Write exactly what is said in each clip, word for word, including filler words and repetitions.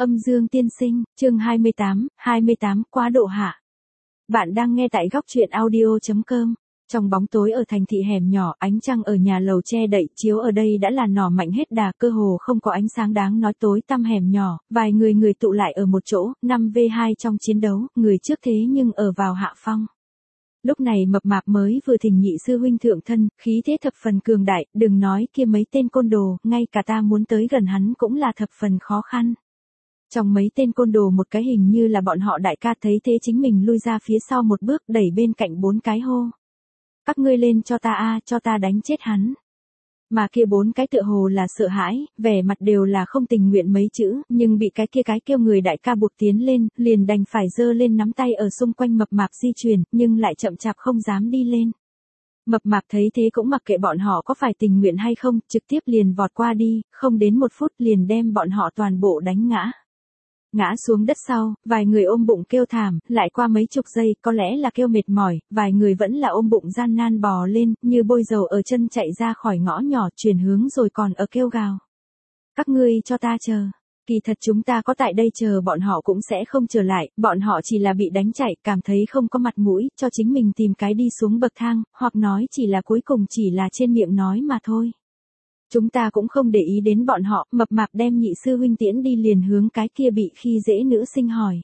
Âm Dương Tiên Sinh, chương hai mươi tám, hai mươi tám, quá độ hạ. Bạn đang nghe tại góc truyện audio.com. Trong bóng tối ở thành thị hẻm nhỏ, ánh trăng ở nhà lầu che đậy chiếu ở đây đã là nỏ mạnh hết đà, cơ hồ không có ánh sáng đáng nói, tối tăm hẻm nhỏ, vài người người tụ lại ở một chỗ, năm vs hai trong chiến đấu, người trước thế nhưng ở vào hạ phong. Lúc này Mập Mạp mới vừa thỉnh nhị sư huynh thượng thân, khí thế thập phần cường đại, đừng nói kia mấy tên côn đồ, ngay cả ta muốn tới gần hắn cũng là thập phần khó khăn. Trong mấy tên côn đồ một cái hình như là bọn họ đại ca, thấy thế chính mình lui ra phía sau một bước, đẩy bên cạnh bốn cái hô. Các ngươi lên cho ta a, cho ta đánh chết hắn. Mà kia bốn cái tựa hồ là sợ hãi, vẻ mặt đều là không tình nguyện mấy chữ, nhưng bị cái kia cái kêu người đại ca buộc tiến lên, liền đành phải giơ lên nắm tay ở xung quanh Mập Mạp di chuyển, nhưng lại chậm chạp không dám đi lên. Mập Mạp thấy thế cũng mặc kệ bọn họ có phải tình nguyện hay không, trực tiếp liền vọt qua đi, không đến một phút liền đem bọn họ toàn bộ đánh ngã. Ngã xuống đất sau, vài người ôm bụng kêu thảm, lại qua mấy chục giây, có lẽ là kêu mệt mỏi, vài người vẫn là ôm bụng gian nan bò lên, như bôi dầu ở chân chạy ra khỏi ngõ nhỏ, chuyển hướng rồi còn ở kêu gào. Các ngươi cho ta chờ. Kỳ thật chúng ta có tại đây chờ bọn họ cũng sẽ không trở lại, bọn họ chỉ là bị đánh chạy, cảm thấy không có mặt mũi, cho chính mình tìm cái đi xuống bậc thang, hoặc nói chỉ là cuối cùng chỉ là trên miệng nói mà thôi. Chúng ta cũng không để ý đến bọn họ, Mập Mạp đem nhị sư huynh tiễn đi liền hướng cái kia bị khi dễ nữ sinh hỏi.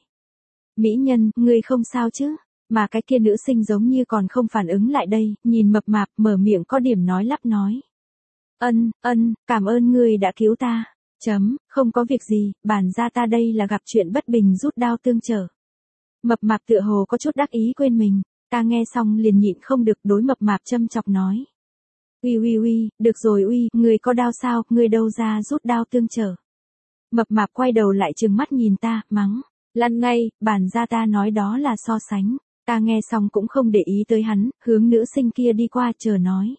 Mỹ nhân, ngươi không sao chứ? Mà cái kia nữ sinh giống như còn không phản ứng lại đây, nhìn Mập Mạp mở miệng có điểm nói lắp nói. Ân, ân, cảm ơn ngươi đã cứu ta. Chấm, không có việc gì, bản ra ta đây là gặp chuyện bất bình rút đao tương trợ. Mập Mạp tựa hồ có chút đắc ý quên mình, ta nghe xong liền nhịn không được đối Mập Mạp châm chọc nói. Uy uy uy, được rồi uy, người có đao sao, người đâu ra rút đao tương trợ. Mập Mạp quay đầu lại trừng mắt nhìn ta, mắng, lăn ngay, bản ra ta nói đó là so sánh, ta nghe xong cũng không để ý tới hắn, hướng nữ sinh kia đi qua chờ nói.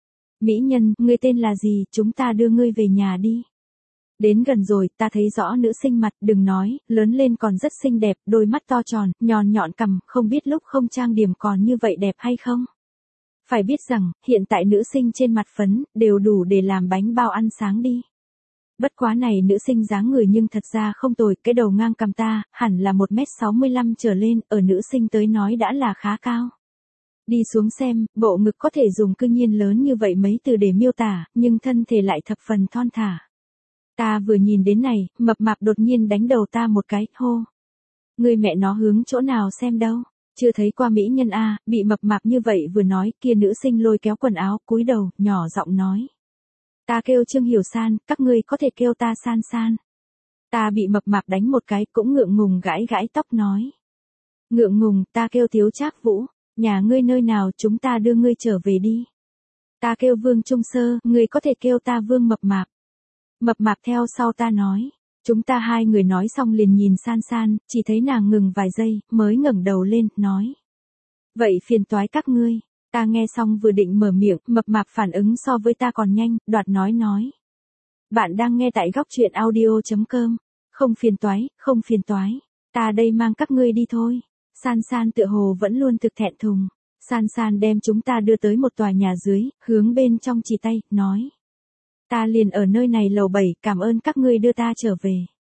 Mỹ nhân, ngươi tên là gì, chúng ta đưa ngươi về nhà đi. Đến gần rồi, ta thấy rõ nữ sinh mặt, đừng nói, lớn lên còn rất xinh đẹp, đôi mắt to tròn, nhọn nhọn cằm, không biết lúc không trang điểm còn như vậy đẹp hay không. Phải biết rằng, hiện tại nữ sinh trên mặt phấn, đều đủ để làm bánh bao ăn sáng đi. Bất quá này nữ sinh dáng người nhưng thật ra không tồi, cái đầu ngang cằm ta, hẳn là một mét sáu mươi lăm trở lên, ở nữ sinh tới nói đã là khá cao. Đi xuống xem, bộ ngực có thể dùng cư nhiên lớn như vậy mấy từ để miêu tả, nhưng thân thể lại thập phần thon thả. Ta vừa nhìn đến này, Mập Mạp đột nhiên đánh đầu ta một cái, hô. Người mẹ nó hướng chỗ nào xem đâu. Chưa thấy qua mỹ nhân a, bị Mập Mạp như vậy vừa nói, kia nữ sinh lôi kéo quần áo, cúi đầu, nhỏ giọng nói. Ta kêu Trương Hiểu San, các ngươi có thể kêu ta San San. Ta bị Mập Mạp đánh một cái, cũng ngượng ngùng gãi gãi tóc nói. Ngượng ngùng, ta kêu Tiếu Trác Vũ, nhà ngươi nơi nào chúng ta đưa ngươi trở về đi. Ta kêu Vương Trung Sơ, ngươi có thể kêu ta Vương Mập Mạp. Mập Mạp theo sau ta nói. Chúng ta hai người nói xong liền nhìn San San, chỉ thấy nàng ngừng vài giây, mới ngẩng đầu lên, nói. Vậy phiền toái các ngươi, ta nghe xong vừa định mở miệng, Mập Mạp phản ứng so với ta còn nhanh, đoạt nói nói. Bạn đang nghe tại góc truyện audio.com, không phiền toái, không phiền toái, ta đây mang các ngươi đi thôi. San San tựa hồ vẫn luôn thực thẹn thùng, San San đem chúng ta đưa tới một tòa nhà dưới, hướng bên trong chỉ tay, nói. Ta liền ở nơi này lầu bảy, cảm ơn các ngươi đưa ta trở về.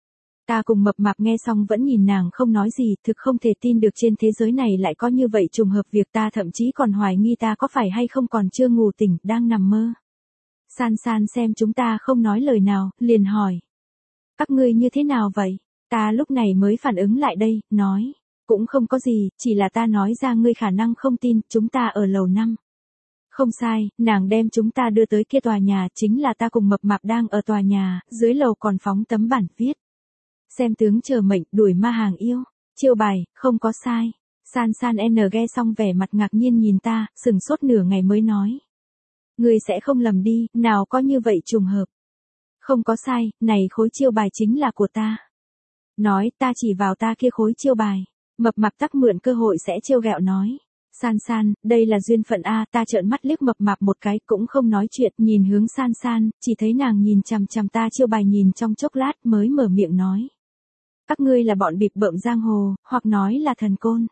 Ta cùng Mập Mạp nghe xong vẫn nhìn nàng không nói gì, thực không thể tin được trên thế giới này lại có như vậy trùng hợp việc, ta thậm chí còn hoài nghi ta có phải hay không còn chưa ngủ tỉnh, đang nằm mơ. San San xem chúng ta không nói lời nào, liền hỏi. Các ngươi như thế nào vậy? Ta lúc này mới phản ứng lại đây, nói. Cũng không có gì, chỉ là ta nói ra ngươi khả năng không tin, chúng ta ở lầu năm. Không sai, nàng đem chúng ta đưa tới kia tòa nhà, chính là ta cùng Mập Mạp đang ở tòa nhà, dưới lầu còn phóng tấm bản viết. Xem tướng chờ mệnh, đuổi ma hàng yêu, chiêu bài, không có sai. San San N nghe xong vẻ mặt ngạc nhiên nhìn ta, sừng sốt nửa ngày mới nói. Ngươi sẽ không lầm đi, nào có như vậy trùng hợp. Không có sai, này khối chiêu bài chính là của ta. Nói, ta chỉ vào ta kia khối chiêu bài. Mập Mạp tắc mượn cơ hội sẽ trêu ghẹo nói. San San, đây là duyên phận a, ta trợn mắt liếc Mập Mạp một cái, cũng không nói chuyện, nhìn hướng San San, chỉ thấy nàng nhìn chằm chằm ta chiêu bài nhìn trong chốc lát mới mở miệng nói. Các ngươi là bọn bịp bợm giang hồ, hoặc nói là thần côn.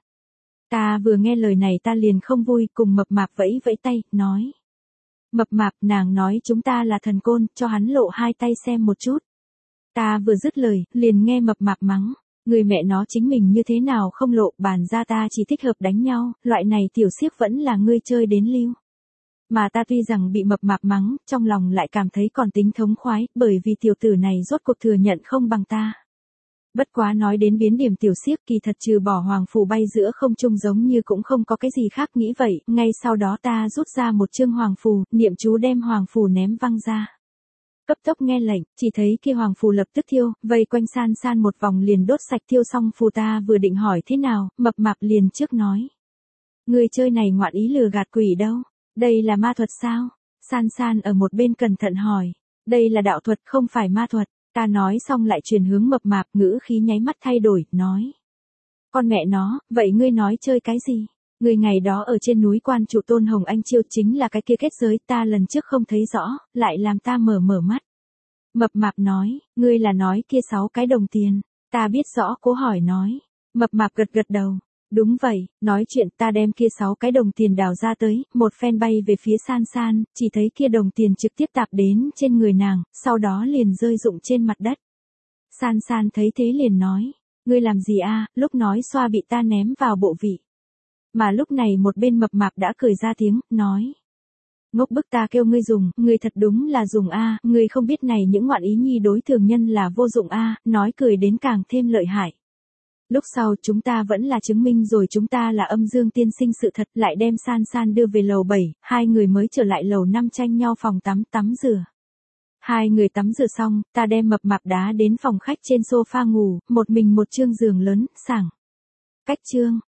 Ta vừa nghe lời này ta liền không vui, cùng Mập Mạp vẫy vẫy tay, nói. Mập Mạp, nàng nói chúng ta là thần côn, cho hắn lộ hai tay xem một chút. Ta vừa dứt lời, liền nghe mập mạp mắng. Người mẹ nó chính mình như thế nào không lộ, bàn ra ta chỉ thích hợp đánh nhau, loại này tiểu xiếc vẫn là ngươi chơi đến lưu. Mà ta tuy rằng bị mập mạp mắng, trong lòng lại cảm thấy còn tính thống khoái, bởi vì tiểu tử này rốt cuộc thừa nhận không bằng ta. Bất quá nói đến biến điểm tiểu xiếc, kỳ thật trừ bỏ hoàng phù bay giữa không trung giống như cũng không có cái gì khác, nghĩ vậy, ngay sau đó ta rút ra một chương hoàng phù, niệm chú đem hoàng phù ném văng ra. Cấp tốc nghe lệnh, chỉ thấy kia hoàng phù lập tức thiêu, vây quanh San San một vòng liền đốt sạch, thiêu xong phù ta vừa định hỏi thế nào, mập mạp liền trước nói. Người chơi này ngoạn ý lừa gạt quỷ đâu, đây là ma thuật sao? San San ở một bên cẩn thận hỏi, đây là đạo thuật không phải ma thuật. Ta nói xong lại truyền hướng mập mạp, ngữ khí nháy mắt thay đổi, nói. Con mẹ nó, vậy ngươi nói chơi cái gì? Người ngày đó ở trên núi quan trụ Tôn Hồng Anh chiêu chính là cái kia kết giới, ta lần trước không thấy rõ, lại làm ta mở mở mắt. Mập mạp nói, ngươi là nói kia sáu cái đồng tiền, ta biết rõ, cố hỏi nói. Mập mạp gật gật đầu. Đúng vậy, nói chuyện ta đem kia sáu cái đồng tiền đào ra tới, một phen bay về phía San San, chỉ thấy kia đồng tiền trực tiếp tạp đến trên người nàng, sau đó liền rơi rụng trên mặt đất. San San thấy thế liền nói, ngươi làm gì a? Lúc nói xoa bị ta ném vào bộ vị. Mà lúc này một bên mập mạp đã cười ra tiếng, nói. Ngốc bức, ta kêu ngươi dùng, ngươi thật đúng là dùng a, ngươi không biết này những ngoạn ý nhi đối thường nhân là vô dụng a, nói cười đến càng thêm lợi hại. Lúc sau chúng ta vẫn là chứng minh rồi chúng ta là âm dương tiên sinh sự thật, lại đem San San đưa về lầu bảy, hai người mới trở lại lầu năm tranh nhau phòng tắm tắm rửa. Hai người tắm rửa xong, ta đem mập mạp đá đến phòng khách trên sofa ngủ, một mình một chương giường lớn, sảng. Cách chương.